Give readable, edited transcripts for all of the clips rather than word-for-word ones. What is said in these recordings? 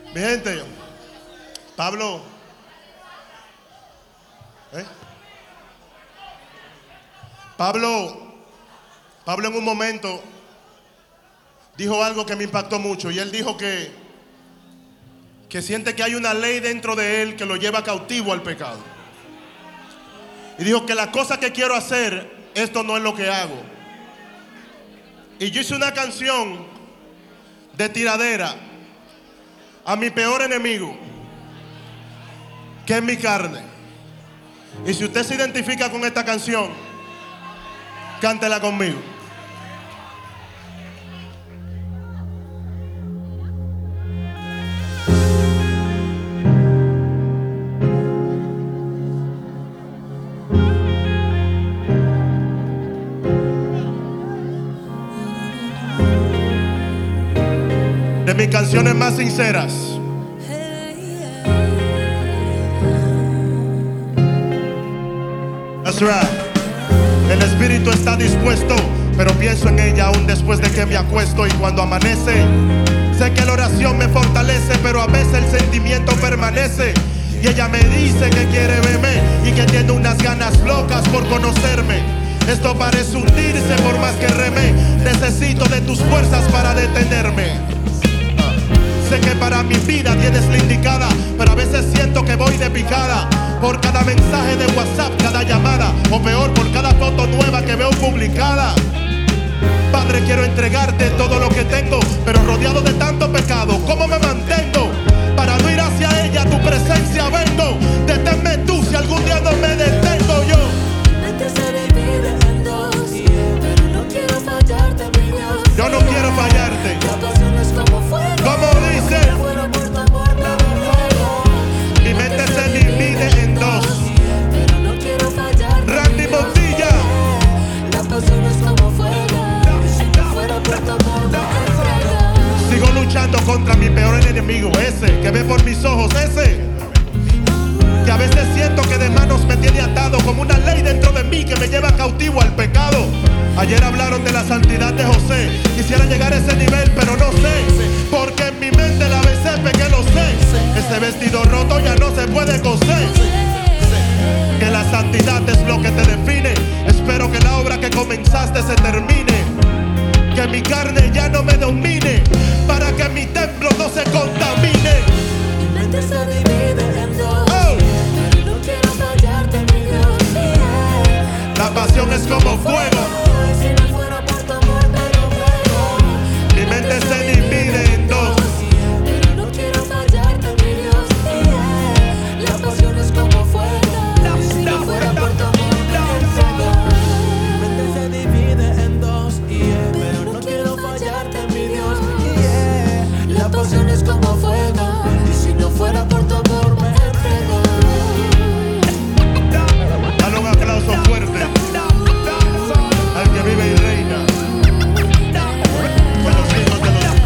Mi gente, Pablo, ¿eh? Pablo en un momento dijo algo que me impactó mucho. Y él dijo que siente que hay una ley dentro de él que lo lleva cautivo al pecado. Y dijo que la cosa que quiero hacer, esto no es lo que hago. Y yo hice una canción de tiradera a mi peor enemigo, que es mi carne. Y si usted se identifica con esta canción, cántela conmigo. De mis canciones más sinceras. That's right. El espíritu está dispuesto, pero pienso en ella aún después de que me acuesto. Y cuando amanece, sé que la oración me fortalece, pero a veces el sentimiento permanece. Y ella me dice que quiere verme y que tiene unas ganas locas por conocerme. Esto parece hundirse por más que reme. Necesito de tus fuerzas para detenerme. Sé que para mi vida tienes la indicada, pero a veces siento que voy de picada por cada mensaje de WhatsApp, cada llamada, o peor, por cada foto nueva que veo publicada. Padre, quiero entregarte todo lo que tengo, pero rodeado de tanto pecado, ¿cómo me mantengo? Para no ir hacia ella, a tu presencia vengo. Deténme tú si algún día no me detengo yo. Mente se divide en dos, pero no quiero fallarte, mi Dios. Yo no quiero fallarte. La pasión es como fuego. ¿Cómo dice? Fuera por tu amor, me entrego. Mi mente se divide en dos. Pero no quiero fallarte. Randy Montilla. La pasión es como fuego. Si no fuera por tu amor, me entrego. Sigo luchando contra mi peor enemigo, ese que ve por mis ojos, ese que a veces siento que de manos me tiene atado, como una ley dentro de mí que me lleva cautivo al pecado. Ayer hablaron de la santidad de José. Quisiera llegar a ese nivel, pero no sé, porque en mi mente la besé, que lo sé. Ese vestido roto ya no se puede coser. Que la santidad es lo que te define. Espero que la obra que comenzaste se termine. Que mi carne ya no me domine, para que mi templo no se contamine. Mi mente se divide en dos. Oh. Pero no quiero fallarte, mi Dios. La pasión es como fuego. Si no fuera por tu amor, me entrego. Mi mente se divide en dos. Pero no quiero fallarte, mi Dios. La pasión es como fuego. Si no fuera por tu amor, me entrego. Mi mente se divide en dos, pero no quiero fallarte, mi Dios. La pasión es como fuego. Y si no fuera por tu amor, me entrego. Dale un aplauso fuerte al que vive y reina con los hijos de los...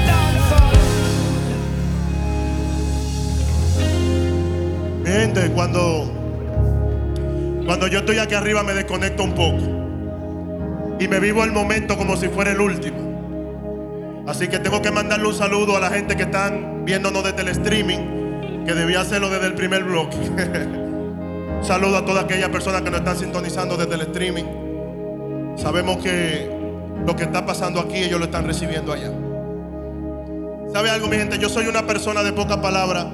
Mi gente, cuando yo estoy aquí arriba me desconecto un poco y me vivo el momento como si fuera el último. Así que tengo que mandarle un saludo a la gente que están viéndonos desde el streaming, que debía hacerlo desde el primer bloque. Un saludo a todas aquellas personas que nos están sintonizando desde el streaming. Sabemos que lo que está pasando aquí ellos lo están recibiendo allá. ¿Sabe algo, mi gente? Yo soy una persona de poca palabra,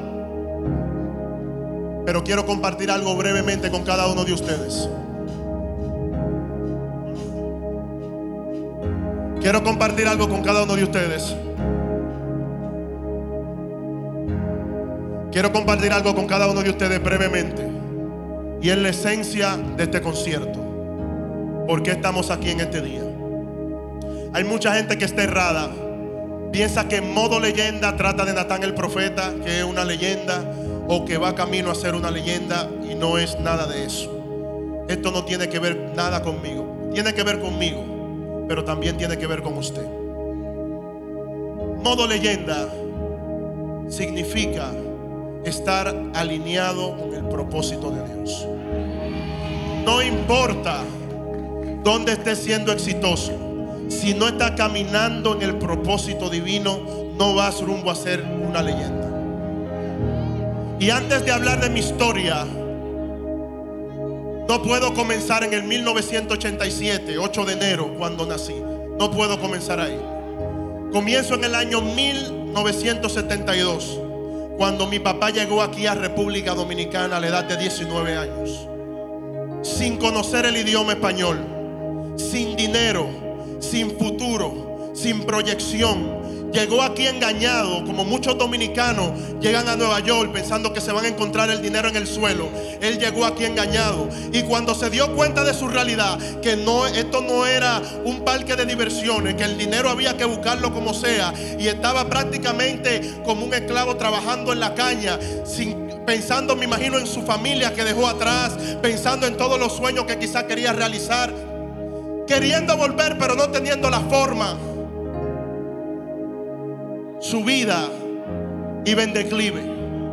pero quiero compartir algo brevemente con cada uno de ustedes. Quiero compartir algo con cada uno de ustedes. Quiero compartir algo con cada uno de ustedes brevemente. Y es la esencia de este concierto. ¿Por qué estamos aquí en este día? Hay mucha gente que está errada. Piensa que en modo leyenda trata de Natán el profeta, que es una leyenda, o que va camino a ser una leyenda, y no es nada de eso. Esto no tiene que ver nada conmigo. Tiene que ver conmigo, pero también tiene que ver con usted. Modo leyenda significa estar alineado con el propósito de Dios. No importa dónde esté siendo exitoso, si no está caminando en el propósito divino, no vas rumbo a ser una leyenda. Y antes de hablar de mi historia, no puedo comenzar en el 1987, 8 de enero, cuando nací. No puedo comenzar ahí. Comienzo en el año 1972, cuando mi papá llegó aquí a República Dominicana a la edad de 19 años. Sin conocer el idioma español, sin dinero, sin futuro, sin proyección. Llegó aquí engañado, como muchos dominicanos llegan a Nueva York pensando que se van a encontrar el dinero en el suelo. Él llegó aquí engañado, y cuando se dio cuenta de su realidad, que esto no era un parque de diversiones, que el dinero había que buscarlo como sea, y estaba prácticamente como un esclavo trabajando en la caña, pensando, me imagino, en su familia que dejó atrás, pensando en todos los sueños que quizás quería realizar, queriendo volver pero no teniendo la forma. Su vida iba en declive.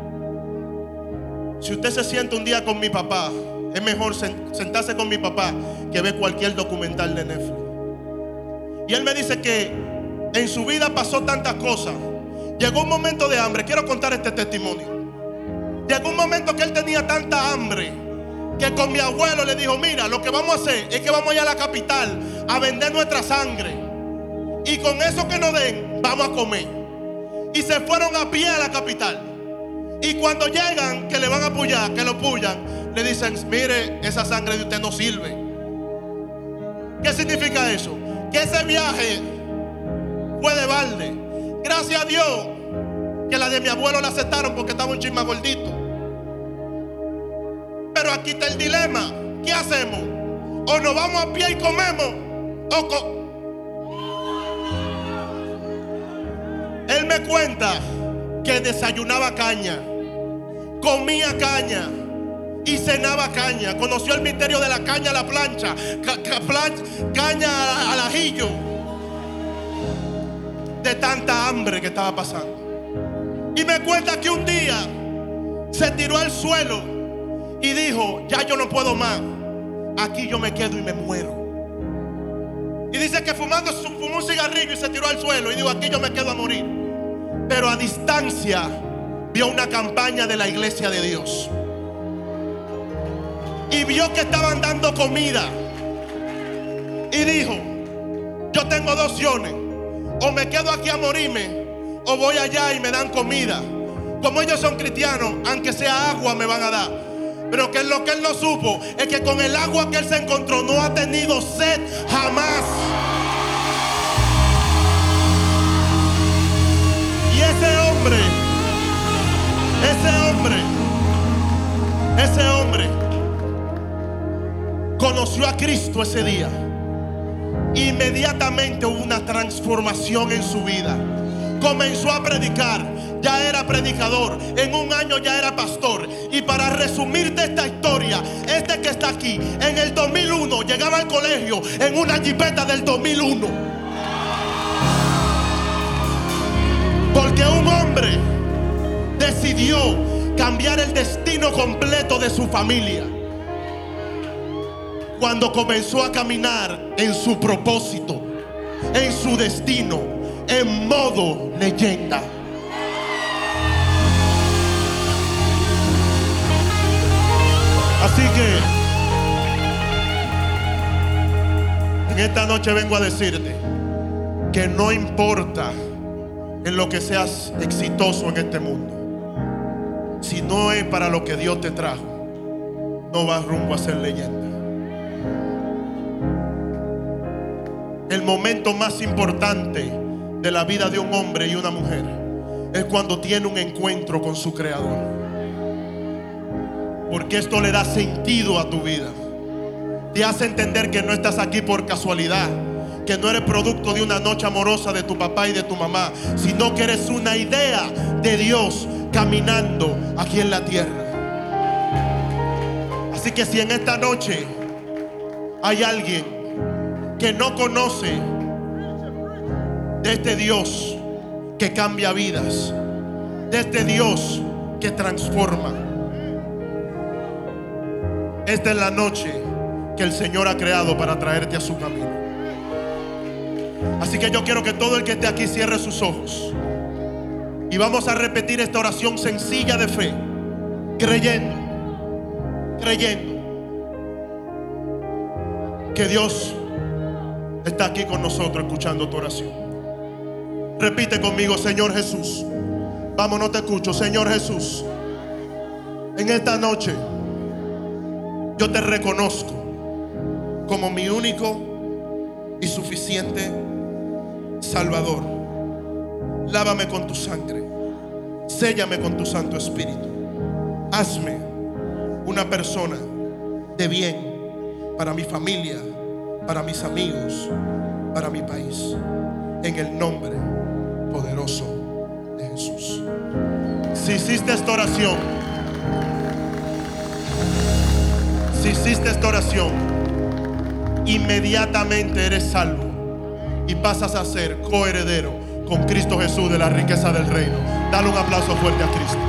Si usted se sienta un día con mi papá, es mejor sentarse con mi papá que ver cualquier documental de Netflix. Y él me dice que en su vida pasó tantas cosas. Llegó un momento de hambre. Quiero contar este testimonio. Llegó un momento que él tenía tanta hambre que con mi abuelo le dijo: mira, lo que vamos a hacer es que vamos a ir a la capital a vender nuestra sangre, y con eso que nos den vamos a comer. Y se fueron a pie a la capital. Y cuando llegan, que le van a pullar, que lo pullan, le dicen: mire, esa sangre de usted no sirve. ¿Qué significa eso? Que ese viaje fue de balde. Gracias a Dios que la de mi abuelo la aceptaron porque estaba un chisme gordito. Pero aquí está el dilema. ¿Qué hacemos? O nos vamos a pie y comemos, Él me cuenta que desayunaba caña, comía caña y cenaba caña. Conoció el misterio de la caña a la plancha, caña al ajillo, de tanta hambre que estaba pasando. Y me cuenta que un día se tiró al suelo y dijo: ya yo no puedo más, aquí yo me quedo y me muero. Y dice que fumó un cigarrillo y se tiró al suelo y dijo: aquí yo me quedo a morir. Pero a distancia vio una campaña de la iglesia de Dios y vio que estaban dando comida, y dijo: yo tengo dos opciones, o me quedo aquí a morirme, o voy allá y me dan comida. Como ellos son cristianos, aunque sea agua me van a dar. Pero que lo que él no supo es que con el agua que él se encontró no ha tenido sed jamás. Y ese hombre conoció a Cristo ese día. Inmediatamente hubo una transformación en su vida. Comenzó a predicar, ya era predicador, en un año ya era pastor. Y para resumirte esta historia, este que está aquí, en el 2001 llegaba al colegio en una jipeta del 2001. Porque un hombre decidió cambiar el destino completo de su familia cuando comenzó a caminar en su propósito, en su destino, en modo leyenda. Así que en esta noche vengo a decirte que no importa en lo que seas exitoso en este mundo, si no es para lo que Dios te trajo, no vas rumbo a ser leyenda. El momento más importante de la vida de un hombre y una mujer es cuando tiene un encuentro con su Creador, porque esto le da sentido a tu vida. Te hace entender que no estás aquí por casualidad, que no eres producto de una noche amorosa de tu papá y de tu mamá, sino que eres una idea de Dios caminando aquí en la tierra. Así que si en esta noche hay alguien que no conoce de este Dios que cambia vidas, de este Dios que transforma, esta es la noche que el Señor ha creado para traerte a su camino. Así que yo quiero que todo el que esté aquí cierre sus ojos y vamos a repetir esta oración sencilla de fe. creyendo que Dios está aquí con nosotros escuchando tu oración. Repite conmigo: Señor Jesús. Vamos, no te escucho. Señor Jesús, en esta noche yo te reconozco como mi único y suficiente Salvador. Lávame con tu sangre, séllame con tu Santo Espíritu. Hazme una persona de bien para mi familia, para mis amigos, para mi país, en el nombre poderoso de Jesús. Si hiciste esta oración, inmediatamente eres salvo y pasas a ser coheredero con Cristo Jesús de la riqueza del reino. Dale un aplauso fuerte a Cristo.